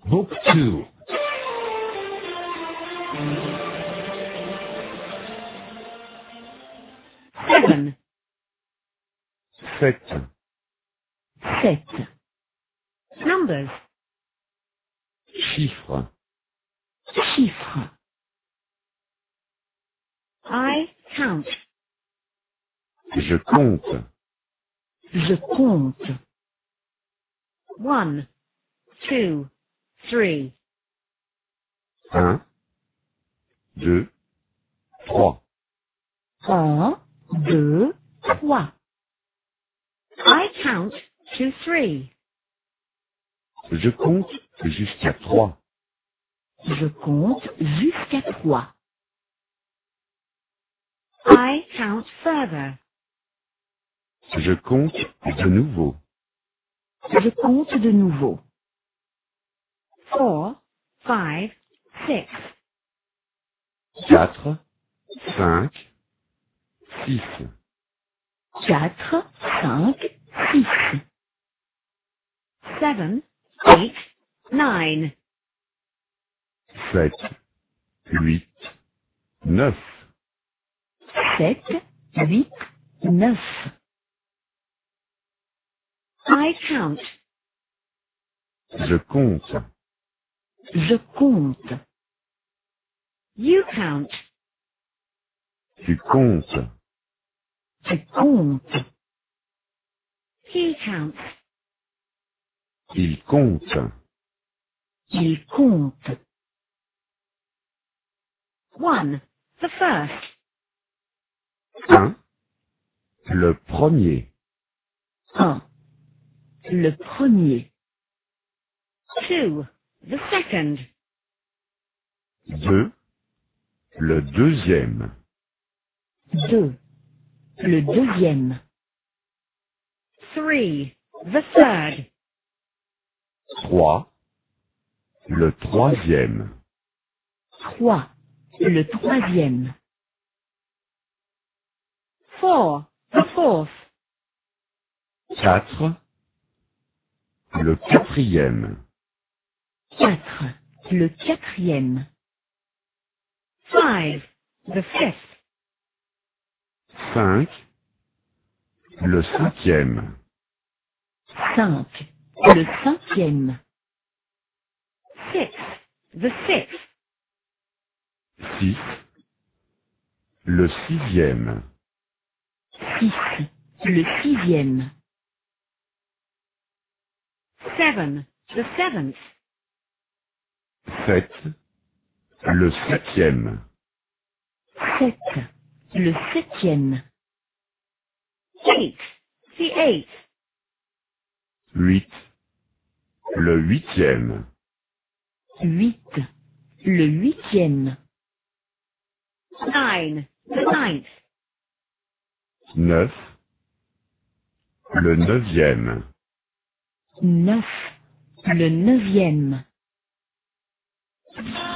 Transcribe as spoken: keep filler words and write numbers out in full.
Book two. Seven. Sept. Sept. Numbers. Chiffres. Chiffres. I count. Je compte. Je compte. One, two, three. Un, deux, trois. Un, deux, trois. I count to three. Je compte jusqu'à trois. Je compte jusqu'à trois. I count further. Je compte de nouveau. Je compte de nouveau. Four, five, six. Quatre, cinq, six. Quatre, cinq, six. Seven, eight, nine. Sept, huit, neuf. Sept, huit, neuf. I count. Je compte. Je compte. You count. Tu comptes. Tu comptes. He counts. Il compte. Il compte. One, the first. Un, le premier. Un, le premier. Two, the second. Deux, le deuxième. Deux, le deuxième. Three, the third. Trois, le troisième. Trois, le troisième. Four, the fourth. Quatre, le quatrième. Quatre, le quatrième. Five, the fifth. Cinq, le cinquième. Cinq, le cinquième. Six, the sixth. Six, le sixième. Six, le sixième. Seven, the seventh. Sept, le septième. Sept, le septième. Eight, the eighth. Huit, le huitième. Huit, le huitième. Nine, the ninth. Neuf, le neuvième. Neuf, le neuvième.